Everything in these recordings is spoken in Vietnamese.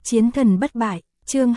Chiến thần bất bại, chương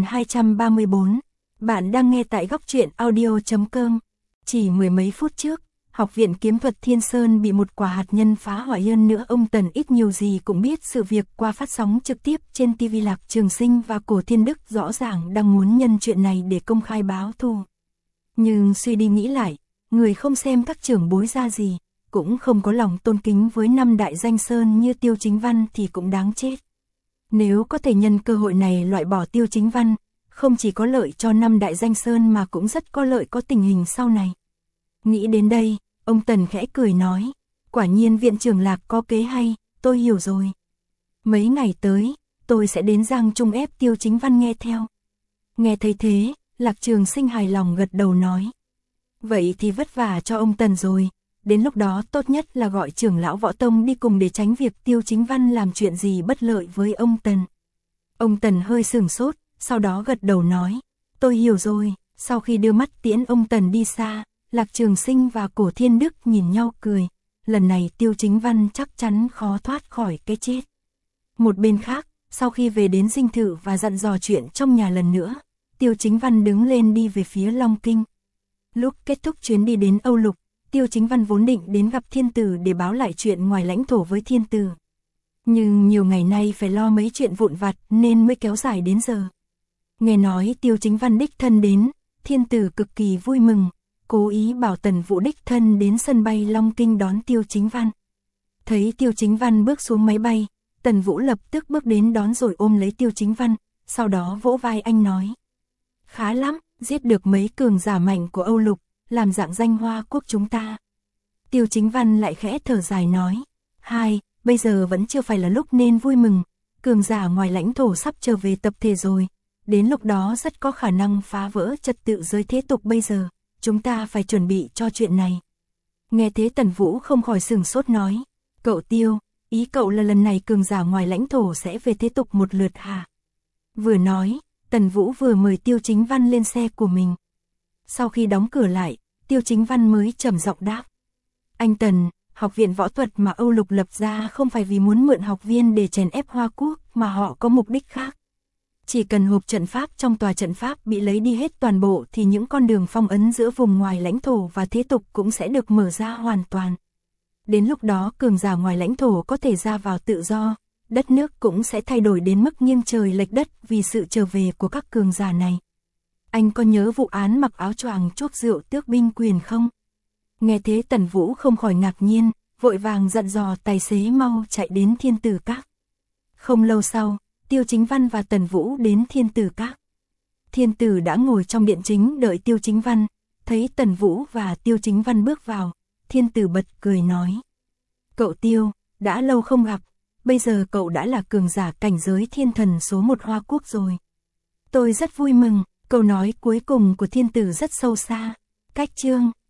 2234. Bạn đang nghe tại góc truyện audio.com. Chỉ mười mấy phút trước, Học viện Kiếm thuật Thiên Sơn bị một quả hạt nhân phá hủy, hơn nữa ông Tần ít nhiều gì cũng biết sự việc qua phát sóng trực tiếp trên TV. Lạc Trường Sinh và Cổ Thiên Đức rõ ràng đang muốn nhân chuyện này để công khai báo thù. Nhưng suy đi nghĩ lại, người không xem các trưởng bối ra gì, cũng không có lòng tôn kính với năm đại danh sơn như Tiêu Chính Văn thì cũng đáng chết. Nếu có thể nhân cơ hội này loại bỏ Tiêu Chính Văn, không chỉ có lợi cho năm đại danh sơn mà cũng rất có lợi có tình hình sau này. Nghĩ đến đây, ông Tần khẽ cười nói, quả nhiên viện trưởng Lạc có kế hay, tôi hiểu rồi. Mấy ngày tới, tôi sẽ đến Giang Trung ép Tiêu Chính Văn nghe theo. Nghe thấy thế, Lạc Trường Sinh hài lòng gật đầu nói. Vậy thì vất vả cho ông Tần rồi, đến lúc đó tốt nhất là gọi trưởng lão Võ Tông đi cùng để tránh việc Tiêu Chính Văn làm chuyện gì bất lợi với ông Tần. Ông Tần hơi sửng sốt, sau đó gật đầu nói, tôi hiểu rồi. Sau khi đưa mắt tiễn ông Tần đi xa, Lạc Trường Sinh và Cổ Thiên Đức nhìn nhau cười, lần này Tiêu Chính Văn chắc chắn khó thoát khỏi cái chết. Một bên khác, sau khi về đến dinh thự và dặn dò chuyện trong nhà lần nữa, Tiêu Chính Văn đứng lên đi về phía Long Kinh. Lúc kết thúc chuyến đi đến Âu Lục, Tiêu Chính Văn vốn định đến gặp Thiên Tử để báo lại chuyện ngoài lãnh thổ với Thiên Tử. Nhưng nhiều ngày nay phải lo mấy chuyện vụn vặt nên mới kéo dài đến giờ. Nghe nói Tiêu Chính Văn đích thân đến, Thiên Tử cực kỳ vui mừng, cố ý bảo Tần Vũ đích thân đến sân bay Long Kinh đón Tiêu Chính Văn. Thấy Tiêu Chính Văn bước xuống máy bay, Tần Vũ lập tức bước đến đón rồi ôm lấy Tiêu Chính Văn, sau đó vỗ vai anh nói. Khá lắm, giết được mấy cường giả mạnh của Âu Lục, làm dạng danh Hoa Quốc chúng ta. Tiêu Chính Văn lại khẽ thở dài nói. Bây giờ vẫn chưa phải là lúc nên vui mừng, cường giả ngoài lãnh thổ sắp trở về tập thể rồi, đến lúc đó rất có khả năng phá vỡ trật tự giới thế tục bây giờ, chúng ta phải chuẩn bị cho chuyện này. Nghe thế Tần Vũ không khỏi sửng sốt nói, cậu Tiêu, ý cậu là lần này cường giả ngoài lãnh thổ sẽ về thế tục một lượt hả? Vừa nói, Tần Vũ vừa mời Tiêu Chính Văn lên xe của mình. Sau khi đóng cửa lại, Tiêu Chính Văn mới trầm giọng đáp. Anh Tần, học viện võ thuật mà Âu Lục lập ra không phải vì muốn mượn học viên để chèn ép Hoa Quốc mà họ có mục đích khác. Chỉ cần hộp trận pháp trong tòa trận pháp bị lấy đi hết toàn bộ thì những con đường phong ấn giữa vùng ngoài lãnh thổ và thế tục cũng sẽ được mở ra hoàn toàn. Đến lúc đó cường giả ngoài lãnh thổ có thể ra vào tự do, đất nước cũng sẽ thay đổi đến mức nghiêng trời lệch đất vì sự trở về của các cường giả này. Anh có nhớ vụ án mặc áo choàng chuốc rượu tước binh quyền không? Nghe thế Tần Vũ không khỏi ngạc nhiên, vội vàng dặn dò tài xế mau chạy đến Thiên Tử Các. Không lâu sau, Tiêu Chính Văn và Tần Vũ đến Thiên Tử Các. Thiên Tử đã ngồi trong điện chính đợi Tiêu Chính Văn, thấy Tần Vũ và Tiêu Chính Văn bước vào, Thiên Tử bật cười nói. Cậu Tiêu, đã lâu không gặp, bây giờ cậu đã là cường giả cảnh giới thiên thần số 1 Hoa Quốc rồi. Tôi rất vui mừng. Câu nói cuối cùng của Thiên Tử rất sâu xa. Cách chương